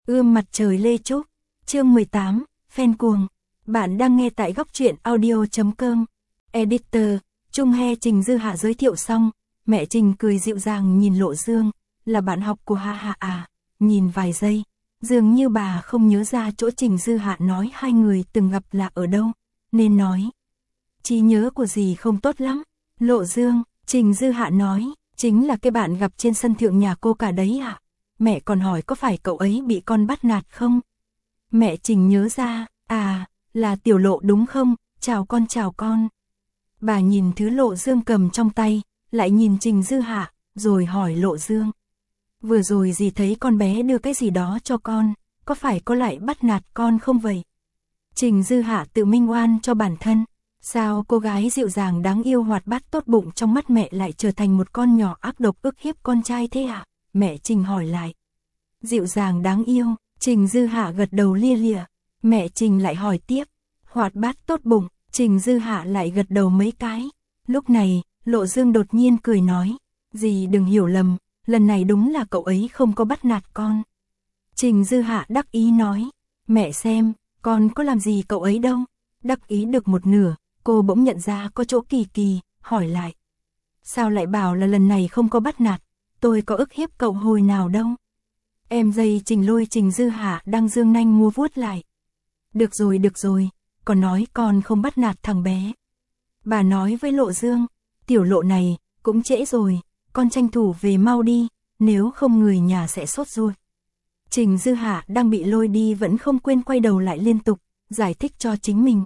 Mặt trời Lê Trúc, chương 18, fan cuồng. Bạn đang nghe tại góc truyện audio.com. Editor, Trung He. Trình Dư Hạ giới thiệu xong, mẹ Trình cười dịu dàng nhìn Lộ Dương, là bạn học của Ha Ha à. Nhìn vài giây, dường như bà không nhớ ra chỗ Trình Dư Hạ nói hai người từng gặp là ở đâu, nên nói. Trí nhớ của dì không tốt lắm. Lộ Dương, Trình Dư Hạ nói, chính là cái bạn gặp trên sân thượng nhà cô cả đấy ạ. Mẹ còn hỏi có phải cậu ấy bị con bắt nạt không? Mẹ Trình nhớ ra, là Tiểu Lộ đúng không? Chào con. Bà nhìn thứ Lộ Dương cầm trong tay, lại nhìn Trình Dư Hạ, rồi hỏi Lộ Dương. Vừa rồi dì thấy con bé đưa cái gì đó cho con, có phải có lại bắt nạt con không vậy? Trình Dư Hạ tự minh oan cho bản thân. Sao cô gái dịu dàng đáng yêu hoạt bát tốt bụng trong mắt mẹ lại trở thành một con nhỏ ác độc ức hiếp con trai thế ạ? Mẹ Trình hỏi lại. Dịu dàng đáng yêu, Trình Dư Hạ gật đầu lia lịa. Mẹ Trình lại hỏi tiếp. Hoạt bát tốt bụng, Trình Dư Hạ lại gật đầu mấy cái. Lúc này, Lộ Dương đột nhiên cười nói. Dì đừng hiểu lầm, lần này đúng là cậu ấy không có bắt nạt con. Trình Dư Hạ đắc ý nói. Mẹ xem, con có làm gì cậu ấy đâu. Đắc ý được một nửa, cô bỗng nhận ra có chỗ kỳ kỳ, hỏi lại. Sao lại bảo là lần này không có bắt nạt, tôi có ức hiếp cậu hồi nào đâu. Em dây Trình lôi Trình Dư Hạ đang dương nanh mua vuốt lại. Được rồi, còn nói con không bắt nạt thằng bé. Bà nói với Lộ Dương, Tiểu Lộ này, cũng trễ rồi, con tranh thủ về mau đi, nếu không người nhà sẽ sốt ruột. Trình Dư Hạ đang bị lôi đi vẫn không quên quay đầu lại liên tục, giải thích cho chính mình.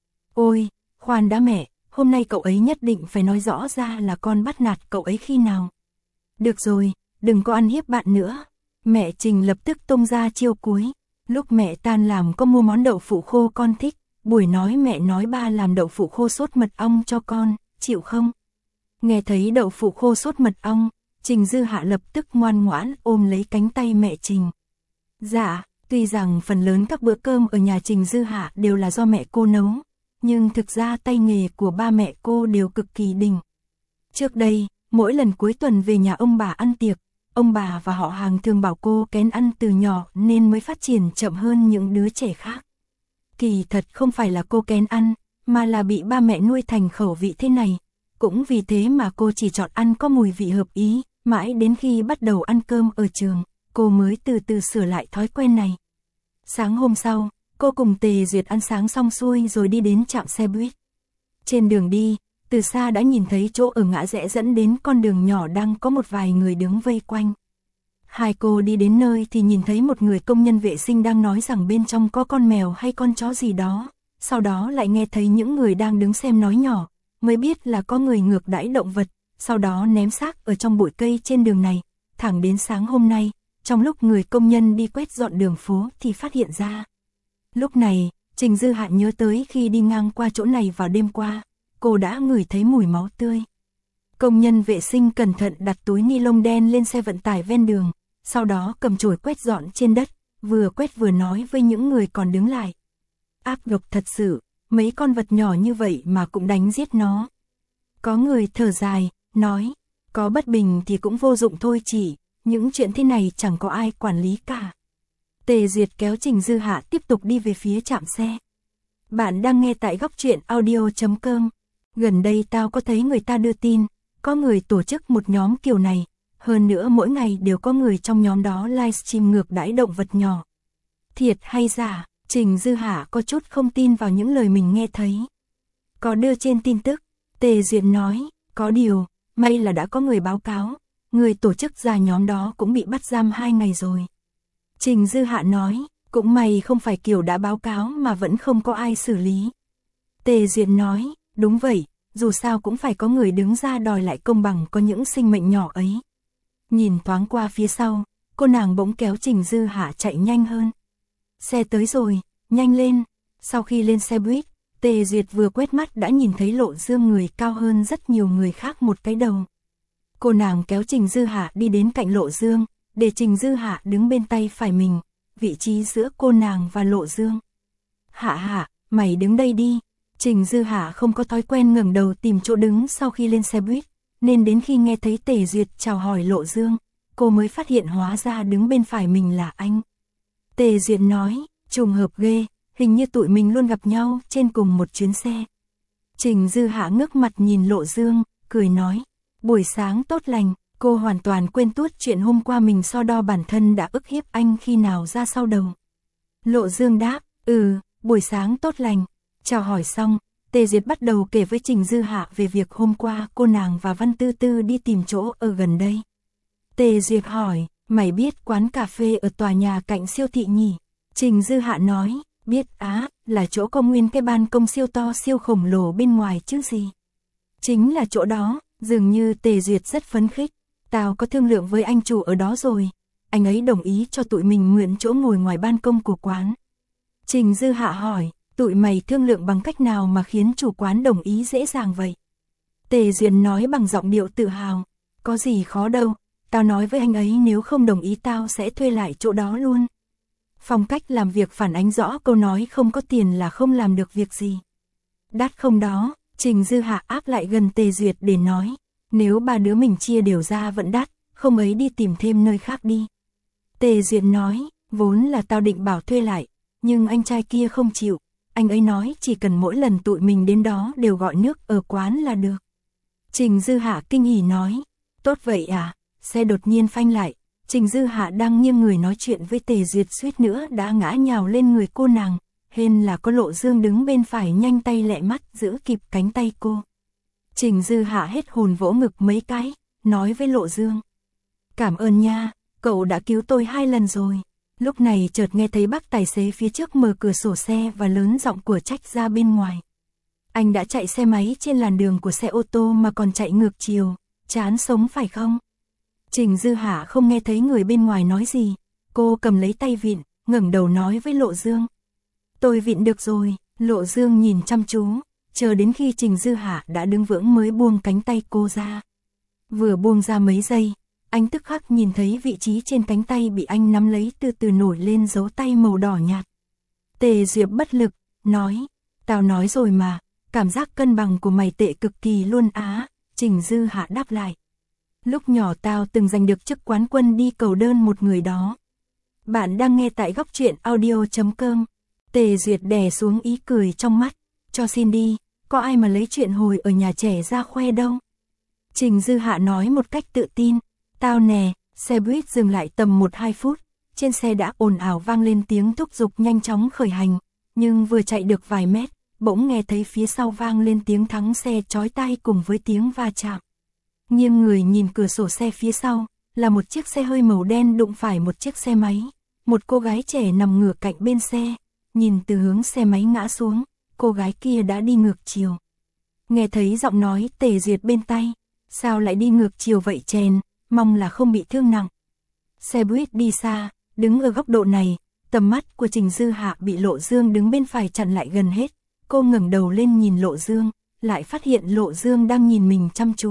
Ôi, khoan đã mẹ, hôm nay cậu ấy nhất định phải nói rõ ra là con bắt nạt cậu ấy khi nào. Được rồi, đừng có ăn hiếp bạn nữa. Mẹ Trình lập tức tung ra chiêu cuối. Lúc mẹ tan làm có mua món đậu phụ khô con thích, buổi nói mẹ nói ba làm đậu phụ khô sốt mật ong cho con, chịu không? Nghe thấy đậu phụ khô sốt mật ong, Trình Dư Hạ lập tức ngoan ngoãn ôm lấy cánh tay mẹ Trình. Dạ, tuy rằng phần lớn các bữa cơm ở nhà Trình Dư Hạ đều là do mẹ cô nấu, nhưng thực ra tay nghề của ba mẹ cô đều cực kỳ đỉnh. Trước đây, mỗi lần cuối tuần về nhà ông bà ăn tiệc, ông bà và họ hàng thường bảo cô kén ăn từ nhỏ nên mới phát triển chậm hơn những đứa trẻ khác. Kỳ thật không phải là cô kén ăn, mà là bị ba mẹ nuôi thành khẩu vị thế này. Cũng vì thế mà cô chỉ chọn ăn có mùi vị hợp ý, mãi đến khi bắt đầu ăn cơm ở trường, cô mới từ từ sửa lại thói quen này. Sáng hôm sau, cô cùng Tề Duyệt ăn sáng xong xuôi rồi đi đến trạm xe buýt. Trên đường đi, từ xa đã nhìn thấy chỗ ở ngã rẽ dẫn đến con đường nhỏ đang có một vài người đứng vây quanh. Hai cô đi đến nơi thì nhìn thấy một người công nhân vệ sinh đang nói rằng bên trong có con mèo hay con chó gì đó. Sau đó lại nghe thấy những người đang đứng xem nói nhỏ, mới biết là có người ngược đãi động vật, sau đó ném xác ở trong bụi cây trên đường này. Thẳng đến sáng hôm nay, trong lúc người công nhân đi quét dọn đường phố thì phát hiện ra. Lúc này, Trình Dư Hạ nhớ tới khi đi ngang qua chỗ này vào đêm qua, cô đã ngửi thấy mùi máu tươi. Công nhân vệ sinh cẩn thận đặt túi ni lông đen lên xe vận tải ven đường, sau đó cầm chổi quét dọn trên đất, vừa quét vừa nói với những người còn đứng lại. Áp lực thật sự, mấy con vật nhỏ như vậy mà cũng đánh giết nó. Có người thở dài, nói, có bất bình thì cũng vô dụng thôi chị, những chuyện thế này chẳng có ai quản lý cả. Tề Duyệt kéo Trình Dư Hạ tiếp tục đi về phía trạm xe. Bạn đang nghe tại góc truyện audio.com. Gần đây tao có thấy người ta đưa tin, có người tổ chức một nhóm kiểu này, hơn nữa mỗi ngày đều có người trong nhóm đó livestream ngược đãi động vật nhỏ. Thiệt hay giả, Trình Dư Hạ có chút không tin vào những lời mình nghe thấy. Có đưa trên tin tức, Tề Duyệt nói, có điều, may là đã có người báo cáo, người tổ chức ra nhóm đó cũng bị bắt giam 2 ngày rồi. Trình Dư Hạ nói, cũng may không phải kiểu đã báo cáo mà vẫn không có ai xử lý. Tề Duyệt nói, đúng vậy, dù sao cũng phải có người đứng ra đòi lại công bằng có những sinh mệnh nhỏ ấy. Nhìn thoáng qua phía sau, cô nàng bỗng kéo Trình Dư Hạ chạy nhanh hơn. Xe tới rồi, nhanh lên. Sau khi lên xe buýt, Tề Duyệt vừa quét mắt đã nhìn thấy Lộ Dương người cao hơn rất nhiều người khác một cái đầu. Cô nàng kéo Trình Dư Hạ đi đến cạnh Lộ Dương, để Trình Dư Hạ đứng bên tay phải mình, vị trí giữa cô nàng và Lộ Dương. Hạ, mày đứng đây đi. Trình Dư Hạ không có thói quen ngẩng đầu tìm chỗ đứng sau khi lên xe buýt, nên đến khi nghe thấy Tề Duyệt chào hỏi Lộ Dương, cô mới phát hiện hóa ra đứng bên phải mình là anh. Tề Duyệt nói, trùng hợp ghê, hình như tụi mình luôn gặp nhau trên cùng một chuyến xe. Trình Dư Hạ ngước mặt nhìn Lộ Dương, cười nói, buổi sáng tốt lành, cô hoàn toàn quên tuốt chuyện hôm qua mình so đo bản thân đã ức hiếp anh khi nào ra sau đầu. Lộ Dương đáp, buổi sáng tốt lành. Chào hỏi xong, Tề Duyệt bắt đầu kể với Trình Dư Hạ về việc hôm qua cô nàng và Văn Tư Tư đi tìm chỗ ở gần đây. Tề Duyệt hỏi, mày biết quán cà phê ở tòa nhà cạnh siêu thị nhỉ? Trình Dư Hạ nói, biết là chỗ có nguyên cái ban công siêu to siêu khổng lồ bên ngoài chứ gì. Chính là chỗ đó, dường như Tề Duyệt rất phấn khích, tao có thương lượng với anh chủ ở đó rồi, anh ấy đồng ý cho tụi mình mượn chỗ ngồi ngoài ban công của quán. Trình Dư Hạ hỏi, tụi mày thương lượng bằng cách nào mà khiến chủ quán đồng ý dễ dàng vậy? Tề Duyệt nói bằng giọng điệu tự hào, có gì khó đâu, tao nói với anh ấy nếu không đồng ý tao sẽ thuê lại chỗ đó luôn. Phong cách làm việc phản ánh rõ câu nói không có tiền là không làm được việc gì. Đắt không đó, Trình Dư Hạ áp lại gần Tề Duyệt để nói, nếu ba đứa mình chia đều ra vẫn đắt, không ấy đi tìm thêm nơi khác đi. Tề Duyệt nói, vốn là tao định bảo thuê lại, nhưng anh trai kia không chịu, anh ấy nói chỉ cần mỗi lần tụi mình đến đó đều gọi nước ở quán là được. Trình Dư Hạ kinh hỉ nói, tốt vậy à, xe đột nhiên phanh lại, Trình Dư Hạ đang nghiêng người nói chuyện với Tề Duyệt suýt nữa đã ngã nhào lên người cô nàng, hên là có Lộ Dương đứng bên phải nhanh tay lẹ mắt giữ kịp cánh tay cô. Trình Dư Hạ hết hồn vỗ ngực mấy cái, nói với Lộ Dương, cảm ơn nha, cậu đã cứu tôi 2 lần rồi. Lúc này chợt nghe thấy bác tài xế phía trước mở cửa sổ xe và lớn giọng của trách ra bên ngoài. Anh đã chạy xe máy trên làn đường của xe ô tô mà còn chạy ngược chiều, chán sống phải không? Trình Dư Hạ không nghe thấy người bên ngoài nói gì, cô cầm lấy tay vịn, ngẩng đầu nói với Lộ Dương. Tôi vịn được rồi, Lộ Dương nhìn chăm chú, chờ đến khi Trình Dư Hạ đã đứng vững mới buông cánh tay cô ra. Vừa buông ra mấy giây, anh tức khắc nhìn thấy vị trí trên cánh tay bị anh nắm lấy từ từ nổi lên dấu tay màu đỏ nhạt. Tề Duyệt bất lực, nói, tao nói rồi mà, cảm giác cân bằng của mày tệ cực kỳ luôn á, Trình Dư Hạ đáp lại. Lúc nhỏ tao từng giành được chức quán quân đi cầu đơn một người đó. Bạn đang nghe tại góc truyện audio.com. Tề Duyệt đè xuống ý cười trong mắt, cho xin đi, có ai mà lấy chuyện hồi ở nhà trẻ ra khoe đâu. Trình Dư Hạ nói một cách tự tin, tao nè, xe buýt dừng lại tầm 1-2 phút, trên xe đã ồn ào vang lên tiếng thúc giục nhanh chóng khởi hành, nhưng vừa chạy được vài mét, bỗng nghe thấy phía sau vang lên tiếng thắng xe chói tai cùng với tiếng va chạm. Nghiêng người nhìn cửa sổ xe phía sau, là một chiếc xe hơi màu đen đụng phải một chiếc xe máy, một cô gái trẻ nằm ngửa cạnh bên xe, nhìn từ hướng xe máy ngã xuống, cô gái kia đã đi ngược chiều. Nghe thấy giọng nói Tề Duyệt bên tai, sao lại đi ngược chiều vậy chèn, mong là không bị thương nặng. Xe buýt đi xa, đứng ở góc độ này, tầm mắt của Trình Dư Hạ bị Lộ Dương đứng bên phải chặn lại gần hết, cô ngẩng đầu lên nhìn Lộ Dương, lại phát hiện Lộ Dương đang nhìn mình chăm chú.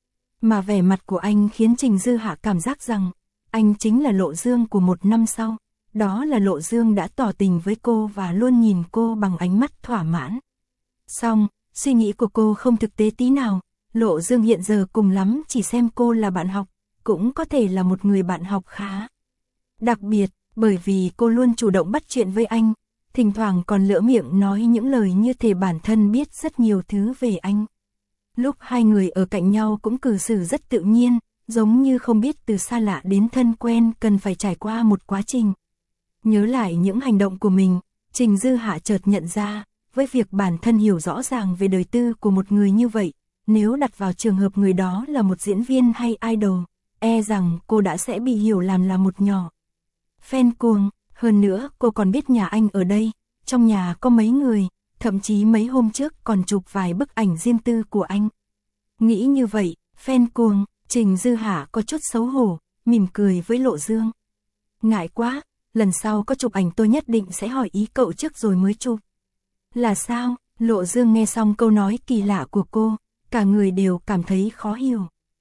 Mà vẻ mặt của anh khiến Trình Dư Hạ cảm giác rằng, anh chính là Lộ Dương của 1 năm sau, đó là Lộ Dương đã tỏ tình với cô và luôn nhìn cô bằng ánh mắt thỏa mãn. Song, suy nghĩ của cô không thực tế tí nào, Lộ Dương hiện giờ cùng lắm chỉ xem cô là bạn học, cũng có thể là một người bạn học khá. Đặc biệt, bởi vì cô luôn chủ động bắt chuyện với anh, thỉnh thoảng còn lỡ miệng nói những lời như thể bản thân biết rất nhiều thứ về anh. Lúc hai người ở cạnh nhau cũng cư xử rất tự nhiên, giống như không biết từ xa lạ đến thân quen cần phải trải qua một quá trình. Nhớ lại những hành động của mình, Trình Dư Hạ chợt nhận ra, với việc bản thân hiểu rõ ràng về đời tư của một người như vậy, nếu đặt vào trường hợp người đó là một diễn viên hay idol, e rằng cô đã sẽ bị hiểu làm là một nhỏ fan cuồng. Hơn nữa cô còn biết nhà anh ở đây, trong nhà có mấy người, thậm chí mấy hôm trước còn chụp vài bức ảnh riêng tư của anh. Nghĩ như vậy, fan cuồng, Trình Dư Hạ có chút xấu hổ, mỉm cười với Lộ Dương. Ngại quá, lần sau có chụp ảnh tôi nhất định sẽ hỏi ý cậu trước rồi mới chụp. Là sao? Lộ Dương nghe xong câu nói kỳ lạ của cô, cả người đều cảm thấy khó hiểu.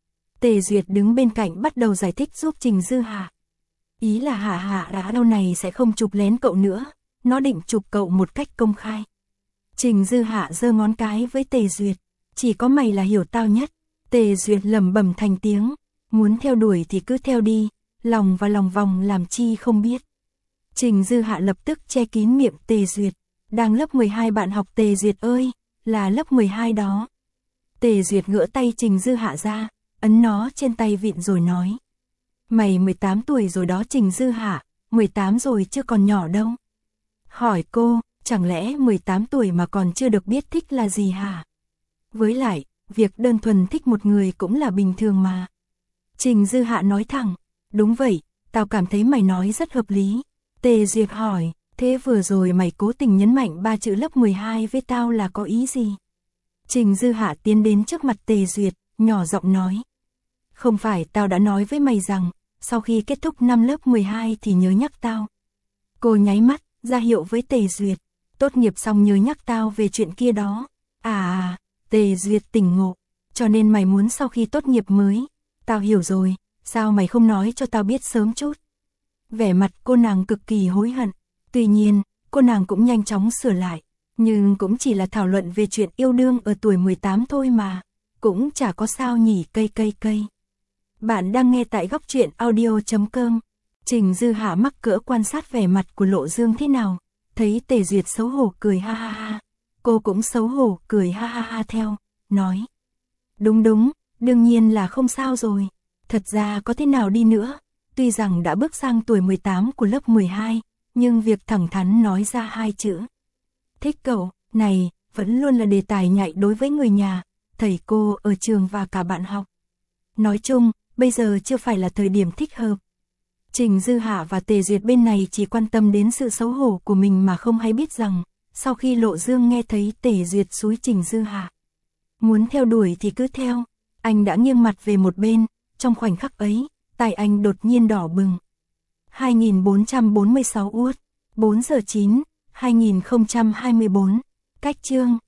Tề Duyệt đứng bên cạnh bắt đầu giải thích giúp Trình Dư Hạ. Ý là Hạ đã đâu này sẽ không chụp lén cậu nữa, nó định chụp cậu một cách công khai. Trình Dư Hạ giơ ngón cái với Tề Duyệt, chỉ có mày là hiểu tao nhất. Tề Duyệt lẩm bẩm thành tiếng, muốn theo đuổi thì cứ theo đi, lòng và lòng vòng làm chi không biết. Trình Dư Hạ lập tức che kín miệng Tề Duyệt. Đang lớp 12 bạn học Tề Duyệt ơi, là lớp 12 đó. Tề Duyệt gỡ tay Trình Dư Hạ ra, ấn nó trên tay vịn rồi nói. Mày 18 tuổi rồi đó Trình Dư Hạ, 18 rồi chứ còn nhỏ đâu. Hỏi cô, chẳng lẽ 18 tuổi mà còn chưa được biết thích là gì hả? Với lại, việc đơn thuần thích một người cũng là bình thường mà. Trình Dư Hạ nói thẳng, đúng vậy, tao cảm thấy mày nói rất hợp lý. Tề Duyệt hỏi, thế vừa rồi mày cố tình nhấn mạnh 3 chữ lớp 12 với tao là có ý gì? Trình Dư Hạ tiến đến trước mặt Tề Duyệt, nhỏ giọng nói. Không phải tao đã nói với mày rằng, sau khi kết thúc năm lớp 12 thì nhớ nhắc tao. Cô nháy mắt, ra hiệu với Tề Duyệt, tốt nghiệp xong nhớ nhắc tao về chuyện kia đó. Tề Duyệt tỉnh ngộ, cho nên mày muốn sau khi tốt nghiệp mới. Tao hiểu rồi, sao mày không nói cho tao biết sớm chút? Vẻ mặt cô nàng cực kỳ hối hận, tuy nhiên, cô nàng cũng nhanh chóng sửa lại, nhưng cũng chỉ là thảo luận về chuyện yêu đương ở tuổi 18 thôi mà, cũng chả có sao nhỉ cây. Bạn đang nghe tại góc truyện audio.com. Trình Dư Hạ mắc cỡ quan sát vẻ mặt của Lộ Dương thế nào, thấy Tề Duyệt xấu hổ cười ha ha ha, cô cũng xấu hổ cười ha ha ha theo, nói. Đúng, đương nhiên là không sao rồi, thật ra có thế nào đi nữa, tuy rằng đã bước sang tuổi 18 của lớp 12, nhưng việc thẳng thắn nói ra 2 chữ. Thích cậu, này, vẫn luôn là đề tài nhạy đối với người nhà, thầy cô ở trường và cả bạn học. Nói chung, bây giờ chưa phải là thời điểm thích hợp. Trình Dư Hạ và Tề Duyệt bên này chỉ quan tâm đến sự xấu hổ của mình mà không hay biết rằng, sau khi Lộ Dương nghe thấy Tề Duyệt xúi Trình Dư Hạ muốn theo đuổi thì cứ theo, anh đã nghiêng mặt về một bên, trong khoảnh khắc ấy, tai anh đột nhiên đỏ bừng. 2446 Út, 4 giờ 9, 2024, cách chương.